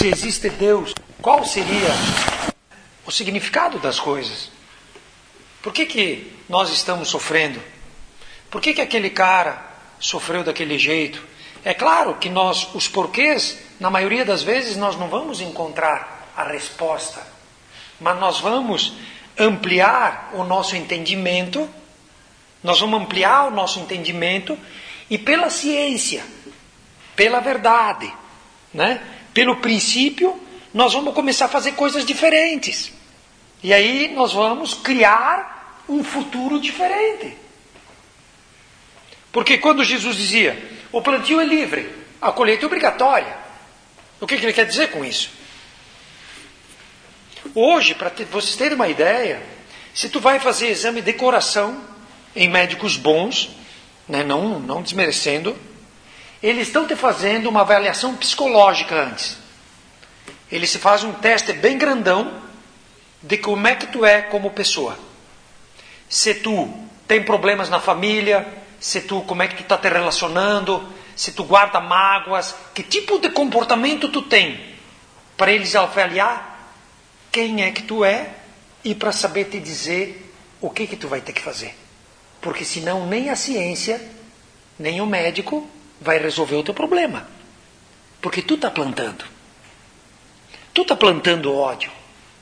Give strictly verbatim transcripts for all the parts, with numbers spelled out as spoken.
Se existe Deus, qual seria o significado das coisas? Por que que nós estamos sofrendo? Por que que aquele cara sofreu daquele jeito? É claro que nós, os porquês, na maioria das vezes, nós não vamos encontrar a resposta. Mas nós vamos ampliar o nosso entendimento, nós vamos ampliar o nosso entendimento e pela ciência, pela verdade, né? Pelo princípio, nós vamos começar a fazer coisas diferentes. E aí nós vamos criar um futuro diferente. Porque quando Jesus dizia, o plantio é livre, a colheita é obrigatória. O que, que ele quer dizer com isso? Hoje, para vocês terem uma ideia, se tu vai fazer exame de coração em médicos bons, né, não, não desmerecendo, eles estão te fazendo uma avaliação psicológica antes. Eles se fazem um teste bem grandão de como é que tu é como pessoa. Se tu tem problemas na família, se tu, como é que tu está te relacionando, se tu guarda mágoas, que tipo de comportamento tu tem, para eles avaliar quem é que tu é e para saber te dizer o que que tu vai ter que fazer. Porque senão nem a ciência, nem o médico vai resolver o teu problema. Porque tu está plantando. Tu está plantando ódio.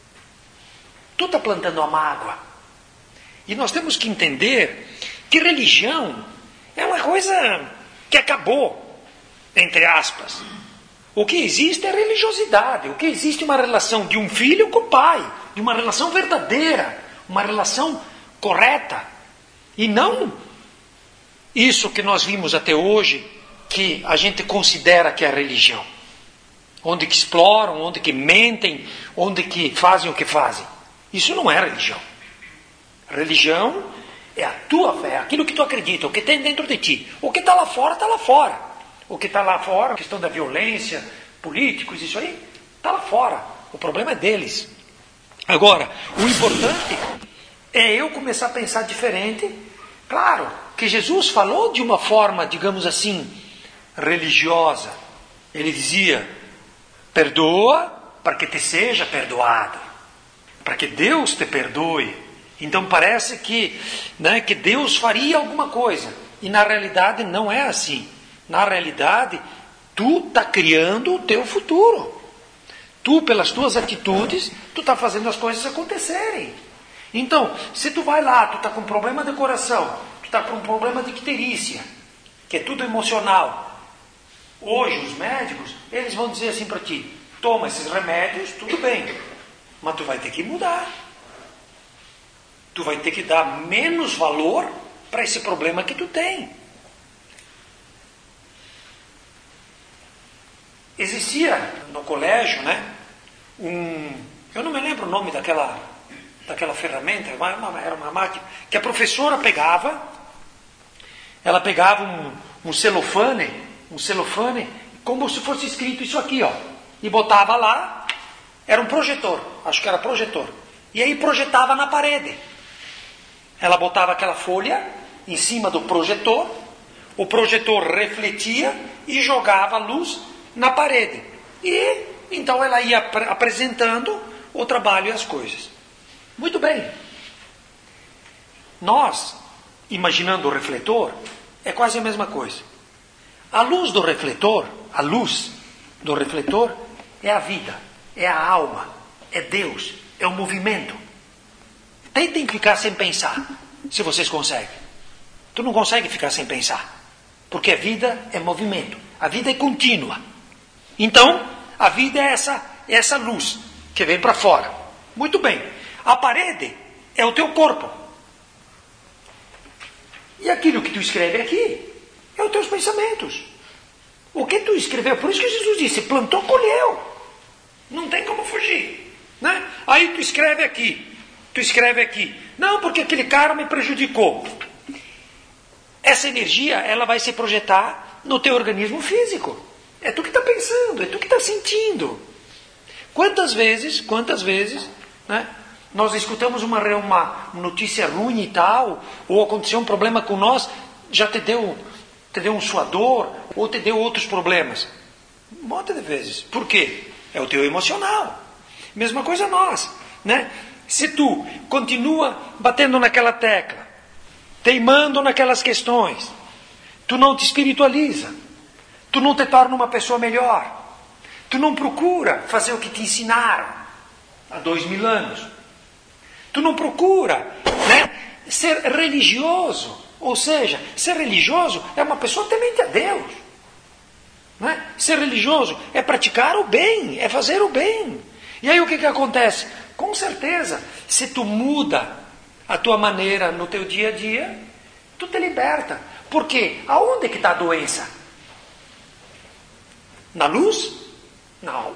Tu está plantando a mágoa. E nós temos que entender que religião é uma coisa que acabou, entre aspas. O que existe é religiosidade. O que existe é uma relação de um filho com o pai. De uma relação verdadeira. Uma relação correta. E não isso que nós vimos até hoje, que a gente considera que é religião. Onde que exploram, onde que mentem, onde que fazem o que fazem. Isso não é religião. Religião é a tua fé, aquilo que tu acredita, o que tem dentro de ti. O que está lá fora, está lá fora. O que está lá fora, a questão da violência, políticos, isso aí, está lá fora. O problema é deles. Agora, o importante é eu começar a pensar diferente. Claro que Jesus falou de uma forma, digamos assim, religiosa. Ele dizia, perdoa para que te seja perdoado. Para que Deus te perdoe. Então parece que, né, que Deus faria alguma coisa. E na realidade não é assim. Na realidade, tu está criando o teu futuro. Tu, pelas tuas atitudes, tu está fazendo as coisas acontecerem. Então, se tu vai lá, tu está com problema de coração, tu está com um problema de icterícia, que é tudo emocional. Hoje, os médicos, eles vão dizer assim para ti, toma esses remédios, tudo bem, mas tu vai ter que mudar. Tu vai ter que dar menos valor para esse problema que tu tem. Existia no colégio, né, um, eu não me lembro o nome daquela, daquela ferramenta, era uma, era uma máquina, que a professora pegava, ela pegava um, um celofane, um celofane, como se fosse escrito isso aqui, ó, e botava lá, era um projetor, acho que era projetor, e aí projetava na parede. Ela botava aquela folha em cima do projetor, o projetor refletia e jogava a luz na parede. E então ela ia ap- apresentando o trabalho e as coisas. Muito bem. Nós, imaginando o refletor, é quase a mesma coisa. A luz do refletor, a luz do refletor é a vida, é a alma, é Deus, é o movimento. Tentem ficar sem pensar, se vocês conseguem. Tu não consegue ficar sem pensar, porque a vida é movimento, a vida é contínua. Então, a vida é essa, é essa luz que vem para fora. Muito bem. A parede é o teu corpo. E aquilo que tu escreve aqui é os teus pensamentos. O que tu escreveu, por isso que Jesus disse, plantou, colheu. Não tem como fugir. Né? Aí tu escreve aqui, tu escreve aqui. Não, porque aquele cara me prejudicou. Essa energia, ela vai se projetar no teu organismo físico. É tu que está pensando, é tu que está sentindo. Quantas vezes, quantas vezes, né, nós escutamos uma, uma notícia ruim e tal, ou aconteceu um problema com nós, já te deu, te deu um suador, ou te deu outros problemas. Um monte de vezes. Por quê? É o teu emocional. Mesma coisa nós, né? Se tu continua batendo naquela tecla, teimando naquelas questões, tu não te espiritualiza, tu não te torna uma pessoa melhor, tu não procura fazer o que te ensinaram há dois mil anos, tu não procura, né, ser religioso, ou seja, ser religioso é uma pessoa temente a Deus, né? Ser religioso é praticar o bem, é fazer o bem. E aí o que, que acontece? Com certeza, se tu muda a tua maneira no teu dia a dia, tu te liberta. Por quê? Aonde que está a doença? Na luz? Não.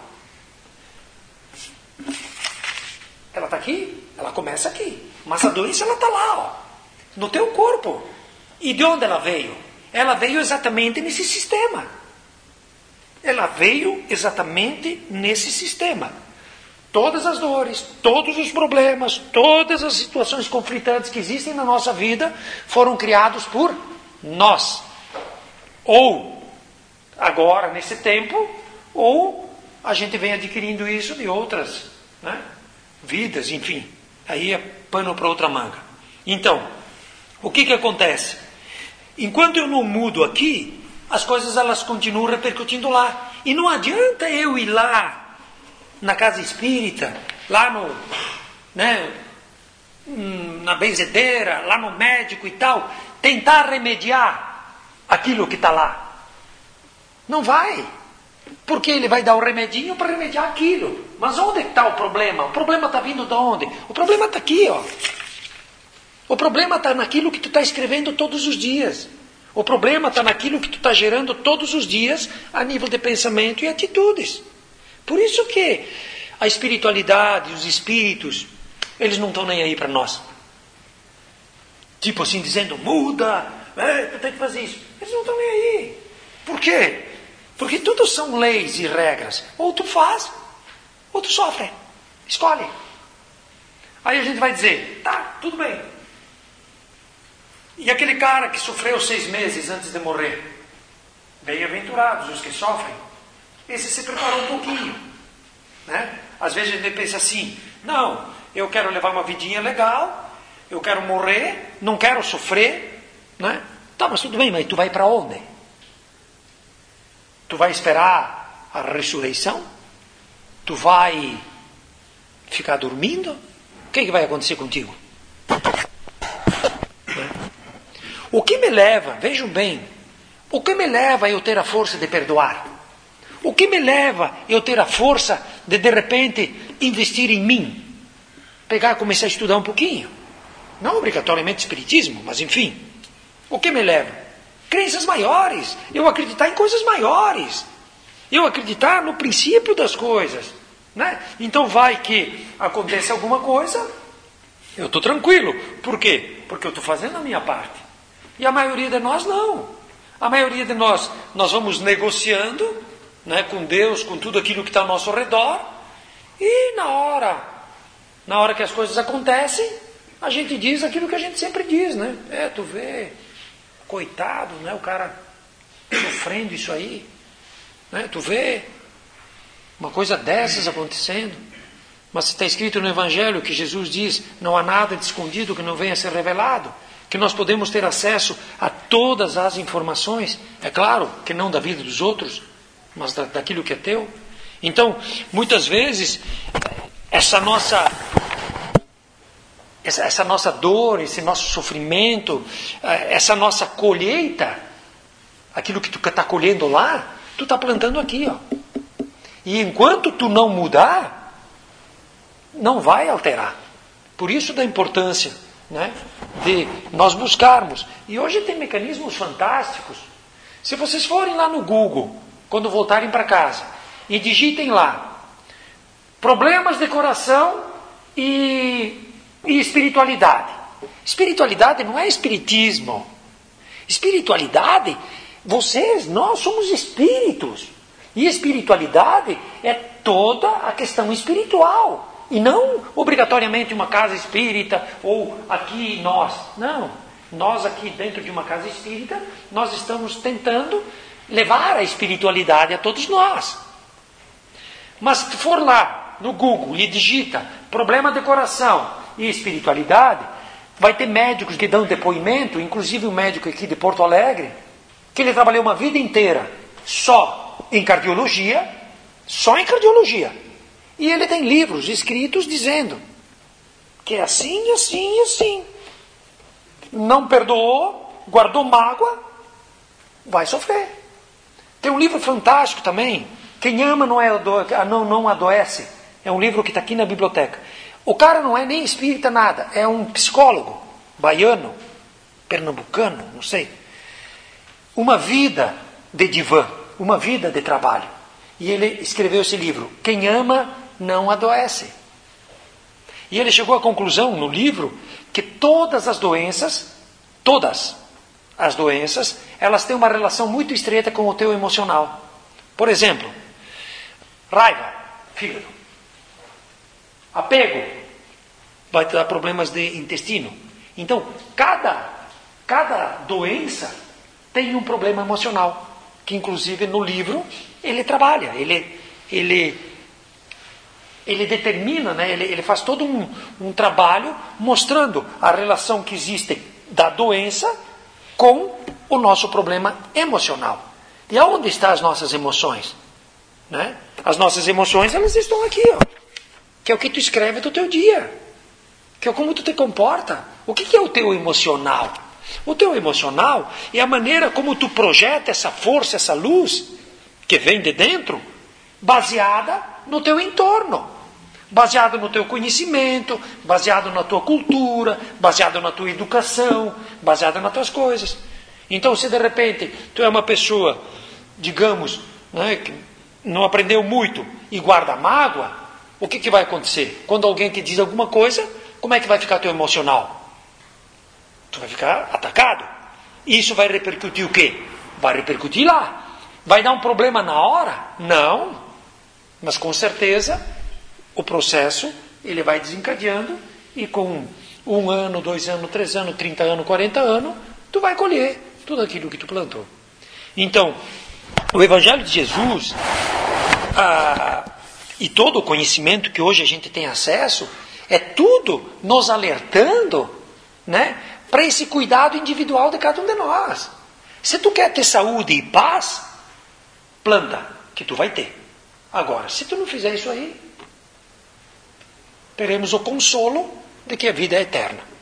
Ela está aqui? Ela começa aqui. Mas a doença ela está lá, ó, no teu corpo. E de onde ela veio? Ela veio exatamente nesse sistema. Ela veio exatamente nesse sistema. Todas as dores, todos os problemas, todas as situações conflitantes que existem na nossa vida foram criados por nós. Ou agora, nesse tempo, ou a gente vem adquirindo isso de outras, né, vidas, enfim. Aí é pano para outra manga. Então, o que que acontece? Enquanto eu não mudo aqui, as coisas elas continuam repercutindo lá. E não adianta eu ir lá na casa espírita, lá no, né, na benzedeira, lá no médico e tal, tentar remediar aquilo que está lá. Não vai. Porque ele vai dar o remedinho para remediar aquilo. Mas onde está o problema? O problema está vindo de onde? O problema está aqui, ó. O problema está naquilo que tu está escrevendo todos os dias. O problema está naquilo que tu está gerando todos os dias a nível de pensamento e atitudes. Por isso que a espiritualidade, os espíritos, eles não estão nem aí para nós. Tipo assim, dizendo, muda, é, tu tem que fazer isso. Eles não estão nem aí. Por quê? Porque tudo são leis e regras. Ou tu faz, ou tu sofre. Escolhe. Aí a gente vai dizer, tá, tudo bem. E aquele cara que sofreu seis meses antes de morrer? Bem-aventurados os que sofrem. Esse se preparou um pouquinho, né? Às vezes a gente pensa assim, não, eu quero levar uma vidinha legal, eu quero morrer, não quero sofrer, né? Tá, mas tudo bem, mas tu vai para onde? Tu vai esperar a ressurreição? Tu vai ficar dormindo? O que, que vai acontecer contigo? O que me leva, vejam bem, o que me leva a eu ter a força de perdoar? O que me leva a eu ter a força de, de repente, investir em mim? Pegar e começar a estudar um pouquinho. Não obrigatoriamente espiritismo, mas enfim. O que me leva? Crenças maiores. Eu acreditar em coisas maiores. Eu acreditar no princípio das coisas. Né? Então vai que acontece alguma coisa, eu estou tranquilo. Por quê? Porque eu estou fazendo a minha parte. E a maioria de nós não. A maioria de nós, nós vamos negociando, né, com Deus, com tudo aquilo que está ao nosso redor, e na hora, na hora que as coisas acontecem, a gente diz aquilo que a gente sempre diz, né? É, tu vê, coitado, né, o cara sofrendo isso aí, né? Tu vê uma coisa dessas acontecendo. Mas está escrito no Evangelho que Jesus diz, não há nada de escondido que não venha a ser revelado, que nós podemos ter acesso a todas as informações, é claro que não da vida dos outros, mas da, daquilo que é teu. Então, muitas vezes, essa nossa, essa, essa nossa dor, esse nosso sofrimento, essa nossa colheita, aquilo que tu está colhendo lá, tu está plantando aqui, ó. E enquanto tu não mudar, não vai alterar. Por isso da importância, né, de nós buscarmos. E hoje tem mecanismos fantásticos. Se vocês forem lá no Google, quando voltarem para casa, e digitem lá problemas de coração e, e espiritualidade. Espiritualidade não é espiritismo. Espiritualidade, vocês, nós somos espíritos. E espiritualidade é toda a questão espiritual. E não obrigatoriamente uma casa espírita ou aqui nós. Não. Nós aqui dentro de uma casa espírita, nós estamos tentando levar a espiritualidade a todos nós. Mas se tu for lá no Google e digita problema de coração e espiritualidade, vai ter médicos que dão depoimento, inclusive um médico aqui de Porto Alegre, que ele trabalhou uma vida inteira só em cardiologia, só em cardiologia. E ele tem livros escritos dizendo que é assim, assim, assim. Não perdoou, guardou mágoa, vai sofrer. Tem um livro fantástico também, Quem Ama Não, é ado- não, não Adoece. É um livro que está aqui na biblioteca. O cara não é nem espírita nada, é um psicólogo, baiano, pernambucano, não sei. Uma vida de divã, uma vida de trabalho. E ele escreveu esse livro, Quem Ama Não Adoece. E ele chegou à conclusão no livro que todas as doenças, todas as doenças, elas têm uma relação muito estreita com o teu emocional. Por exemplo, raiva, fígado. Apego, vai te dar problemas de intestino. Então, cada, cada doença tem um problema emocional, que inclusive no livro ele trabalha, ele, ele, ele determina, né? ele, ele faz todo um, um trabalho mostrando a relação que existe da doença com o nosso problema emocional. E aonde estão as nossas emoções? Né? As nossas emoções, elas estão aqui, ó, que é o que tu escreve do teu dia, que é como tu te comporta. O que, que é o teu emocional? O teu emocional é a maneira como tu projeta essa força, essa luz que vem de dentro, baseada no teu entorno, baseado no teu conhecimento, baseado na tua cultura, baseado na tua educação, baseado nas tuas coisas. Então, se de repente tu é uma pessoa, digamos, né, que não aprendeu muito e guarda mágoa, o que, que vai acontecer? Quando alguém te diz alguma coisa, como é que vai ficar teu emocional? Tu vai ficar atacado. Isso vai repercutir o quê? Vai repercutir lá. Vai dar um problema na hora? Não. Mas com certeza o processo ele vai desencadeando e com um ano, dois anos, três anos, trinta anos, quarenta anos, tu vai colher tudo aquilo que tu plantou. Então, o Evangelho de Jesus ah, e todo o conhecimento que hoje a gente tem acesso é tudo nos alertando, né, para esse cuidado individual de cada um de nós. Se tu quer ter saúde e paz, planta, que tu vai ter. Agora, se tu não fizer isso aí, teremos o consolo de que a vida é eterna.